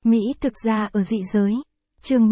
Mỹ thực ra ở dị giới. Chương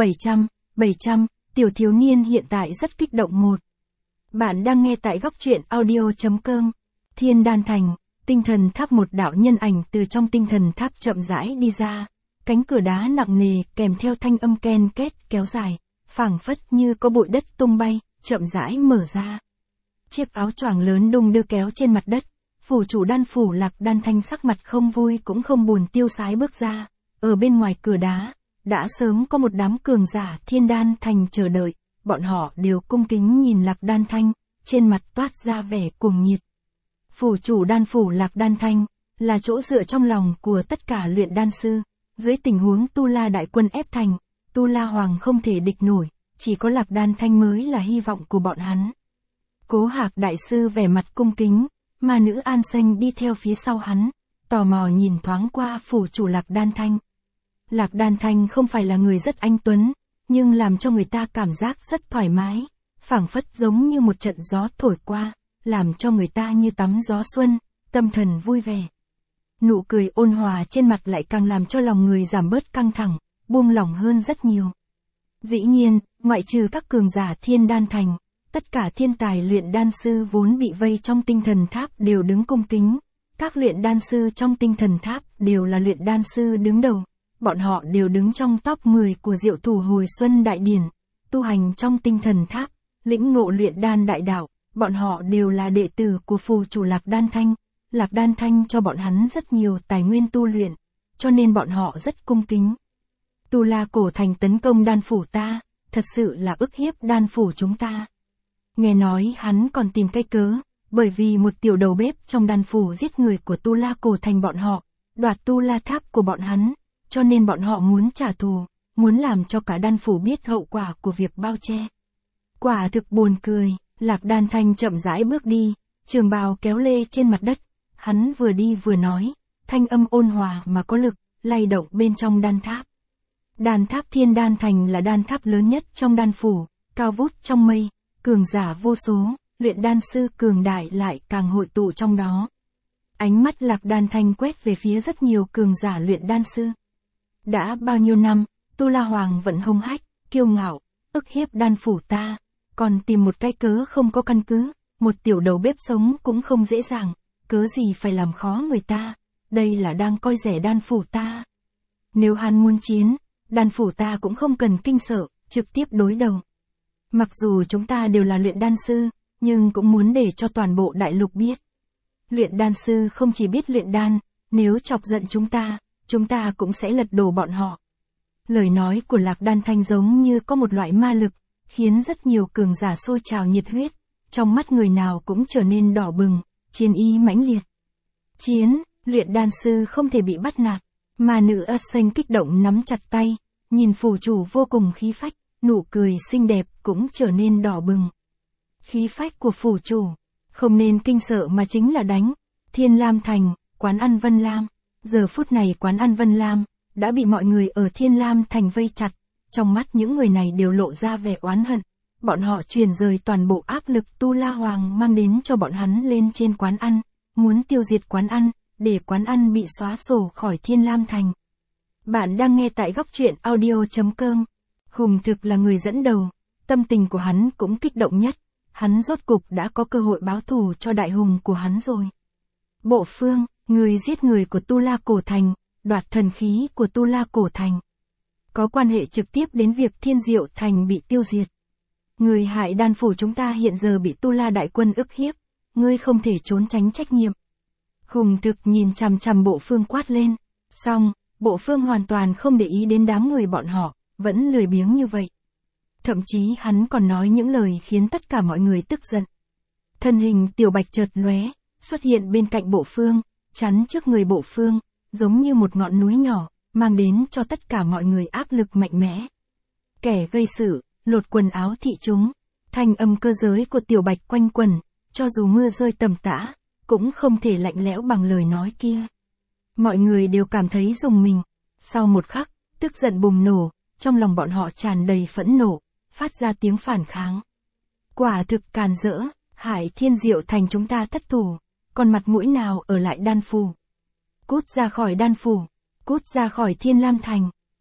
700, tiểu thiếu niên hiện tại rất kích động 1. Bạn đang nghe tại góc truyện audio.com. Thiên Đan Thành, tinh thần tháp, một đạo nhân ảnh từ trong tinh thần tháp chậm rãi đi ra. Cánh cửa đá nặng nề kèm theo thanh âm ken két kéo dài, phảng phất như có bụi đất tung bay, chậm rãi mở ra. Chiếc áo choàng lớn đung đưa kéo trên mặt đất. Phủ chủ đan phủ Lạc Đan Thanh sắc mặt không vui cũng không buồn tiêu sái bước ra. Ở bên ngoài cửa đá, đã sớm có một đám cường giả Thiên Đan Thành chờ đợi, bọn họ đều cung kính nhìn Lạc Đan Thanh, trên mặt toát ra vẻ cuồng nhiệt. Phủ chủ đan phủ Lạc Đan Thanh, là chỗ dựa trong lòng của tất cả luyện đan sư, dưới tình huống Tu La đại quân ép thành, Tu La Hoàng không thể địch nổi, chỉ có Lạc Đan Thanh mới là hy vọng của bọn hắn. Cố Hạc đại sư vẻ mặt cung kính, mà nữ An Xanh đi theo phía sau hắn, tò mò nhìn thoáng qua phủ chủ Lạc Đan Thanh. Lạc Đan Thanh không phải là người rất anh tuấn, nhưng làm cho người ta cảm giác rất thoải mái, phảng phất giống như một trận gió thổi qua, làm cho người ta như tắm gió xuân, tâm thần vui vẻ. Nụ cười ôn hòa trên mặt lại càng làm cho lòng người giảm bớt căng thẳng, buông lỏng hơn rất nhiều. Dĩ nhiên, ngoại trừ các cường giả Thiên Đan Thành, tất cả thiên tài luyện đan sư vốn bị vây trong tinh thần tháp đều đứng cung kính. Các luyện đan sư trong tinh thần tháp đều là luyện đan sư đứng đầu. Bọn họ đều đứng trong top 10 của Diệu Thủ hồi xuân đại điển, tu hành trong tinh thần tháp, lĩnh ngộ luyện đan đại đạo, bọn họ đều là đệ tử của phù chủ Lạc Đan Thanh. Lạc Đan Thanh cho bọn hắn rất nhiều tài nguyên tu luyện, cho nên bọn họ rất cung kính. Tu La cổ thành tấn công đan phủ ta, thật sự là ức hiếp đan phủ chúng ta. Nghe nói hắn còn tìm cái cớ, bởi vì một tiểu đầu bếp trong đan phủ giết người của Tu La cổ thành bọn họ, đoạt Tu La tháp của bọn hắn. Cho nên bọn họ muốn trả thù, muốn làm cho cả đan phủ biết hậu quả của việc bao che. Quả thực buồn cười, Lạc Đan Thanh chậm rãi bước đi, trường bào kéo lê trên mặt đất. Hắn vừa đi vừa nói, thanh âm ôn hòa mà có lực, lay động bên trong đan tháp. Đan tháp Thiên Đan Thành là đan tháp lớn nhất trong đan phủ, cao vút trong mây, cường giả vô số, luyện đan sư cường đại lại càng hội tụ trong đó. Ánh mắt Lạc Đan Thanh quét về phía rất nhiều cường giả luyện đan sư. Đã bao nhiêu năm, Tu La Hoàng vẫn hung hách, kiêu ngạo, ức hiếp đan phủ ta, còn tìm một cái cớ không có căn cứ, một tiểu đầu bếp sống cũng không dễ dàng, cớ gì phải làm khó người ta, đây là đang coi rẻ đan phủ ta. Nếu hắn muốn chiến, đan phủ ta cũng không cần kinh sợ, trực tiếp đối đầu. Mặc dù chúng ta đều là luyện đan sư, nhưng cũng muốn để cho toàn bộ đại lục biết. Luyện đan sư không chỉ biết luyện đan, nếu chọc giận chúng ta cũng sẽ lật đổ bọn họ. Lời nói của Lạc Đan Thanh giống như có một loại ma lực, khiến rất nhiều cường giả sôi trào nhiệt huyết, trong mắt người nào cũng trở nên đỏ bừng, chiến ý mãnh liệt. Chiến, luyện đan sư không thể bị bắt nạt, mà nữ Ất Xanh kích động nắm chặt tay, nhìn phủ chủ vô cùng khí phách, nụ cười xinh đẹp cũng trở nên đỏ bừng. Khí phách của phủ chủ, không nên kinh sợ mà chính là đánh. Thiên Lam Thành, quán ăn Vân Lam. Giờ phút này quán ăn Vân Lam đã bị mọi người ở Thiên Lam Thành vây chặt, trong mắt những người này đều lộ ra vẻ oán hận. Bọn họ truyền rời toàn bộ áp lực Tu La Hoàng mang đến cho bọn hắn lên trên quán ăn, muốn tiêu diệt quán ăn, để quán ăn bị xóa sổ khỏi Thiên Lam Thành. Bạn đang nghe tại góc truyện audio.com. Hùng Thực là người dẫn đầu, tâm tình của hắn cũng kích động nhất, hắn rốt cục đã có cơ hội báo thù cho đại hùng của hắn rồi. Bộ Phương, người giết người của Tu La cổ thành, đoạt thần khí của Tu La cổ thành, có quan hệ trực tiếp đến việc Thiên Diệu Thành bị tiêu diệt. Người hại đan phủ chúng ta hiện giờ bị Tu La đại quân ức hiếp, ngươi không thể trốn tránh trách nhiệm. Hùng Thực nhìn chằm chằm Bộ Phương quát lên, xong, Bộ Phương hoàn toàn không để ý đến đám người bọn họ, vẫn lười biếng như vậy. Thậm chí hắn còn nói những lời khiến tất cả mọi người tức giận. Thân hình Tiểu Bạch chợt lóe, xuất hiện bên cạnh Bộ Phương, chắn trước người Bộ Phương, giống như một ngọn núi nhỏ, mang đến cho tất cả mọi người áp lực mạnh mẽ. Kẻ gây sự, lột quần áo thị chúng, thanh âm cơ giới của Tiểu Bạch quanh quẩn, cho dù mưa rơi tầm tã, cũng không thể lạnh lẽo bằng lời nói kia. Mọi người đều cảm thấy rùng mình, sau một khắc, tức giận bùng nổ, trong lòng bọn họ tràn đầy phẫn nộ, phát ra tiếng phản kháng. Quả thực càn rỡ, hại Thiên Diệu Thành chúng ta thất thủ, còn mặt mũi nào ở lại đan phủ. Cút ra khỏi đan phủ, cút ra khỏi Thiên Lam Thành,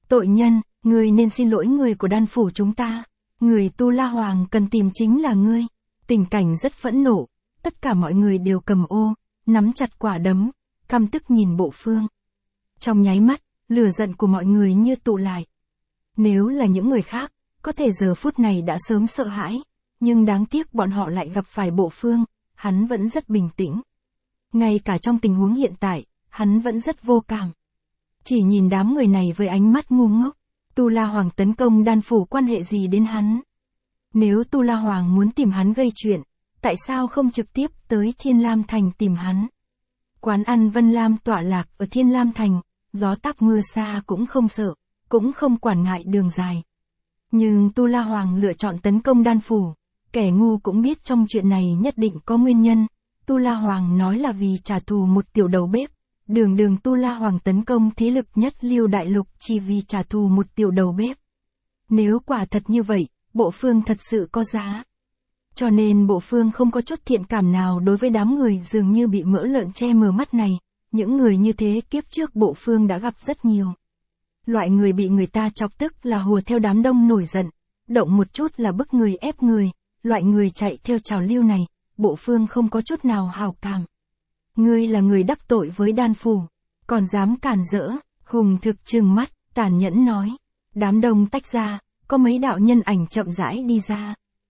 Tội nhân, ngươi nên xin lỗi người của đan phủ chúng ta. Người Tu La Hoàng cần tìm chính là ngươi. Tình cảnh rất phẫn nộ, tất cả mọi người đều cầm ô, nắm chặt quả đấm, căm tức nhìn Bộ Phương. Trong nháy mắt, lửa giận của mọi người như tụ lại. Nếu là những người khác, có thể giờ phút này đã sớm sợ hãi, nhưng đáng tiếc bọn họ lại gặp phải Bộ Phương, hắn vẫn rất bình tĩnh. Ngay cả trong tình huống hiện tại, hắn vẫn rất vô cảm. Chỉ nhìn đám người này với ánh mắt ngu ngốc. Tu La Hoàng tấn công đan phủ quan hệ gì đến hắn? Nếu Tu La Hoàng muốn tìm hắn gây chuyện, tại sao không trực tiếp tới Thiên Lam Thành tìm hắn? Quán ăn Vân Lam tọa lạc ở Thiên Lam Thành, gió táp mưa xa cũng không sợ, cũng không quản ngại đường dài. Nhưng Tu La Hoàng lựa chọn tấn công đan phủ, kẻ ngu cũng biết trong chuyện này nhất định có nguyên nhân. Tu La Hoàng nói là vì trả thù một tiểu đầu bếp. Đường Tu La Hoàng tấn công thế lực nhất Liêu Đại Lục chỉ vì trả thù một tiểu đầu bếp. Nếu quả thật như vậy, Bộ Phương thật sự có giá. Cho nên Bộ Phương không có chút thiện cảm nào đối với đám người dường như bị mỡ lợn che mờ mắt này. Những người như thế kiếp trước Bộ Phương đã gặp rất nhiều. Loại người bị người ta chọc tức là hùa theo đám đông nổi giận, động một chút là bức người ép người, loại người chạy theo trào lưu này, Bộ Phương không có chút nào hảo cảm. Ngươi là người đắc tội với đan phủ, còn dám cản rỡ, Hùng Thực trừng mắt, tàn nhẫn nói. Đám đông tách ra, có mấy đạo nhân ảnh chậm rãi đi ra.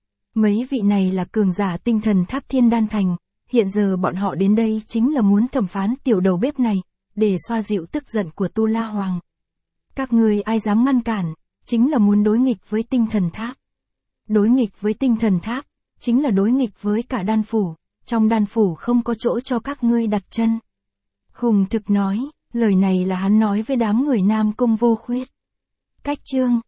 Mấy vị này là cường giả tinh thần tháp Thiên Đan Thành, hiện giờ bọn họ đến đây chính là muốn thẩm phán tiểu đầu bếp này, để xoa dịu tức giận của Tu La Hoàng. Các ngươi ai dám ngăn cản, chính là muốn đối nghịch với tinh thần tháp. Đối nghịch với tinh thần tháp, chính là đối nghịch với cả đan phủ. Trong đan phủ không có chỗ cho các ngươi đặt chân. Hùng Thực nói, lời này là hắn nói với đám người Nam Cung Vô Khuyết. Cách chương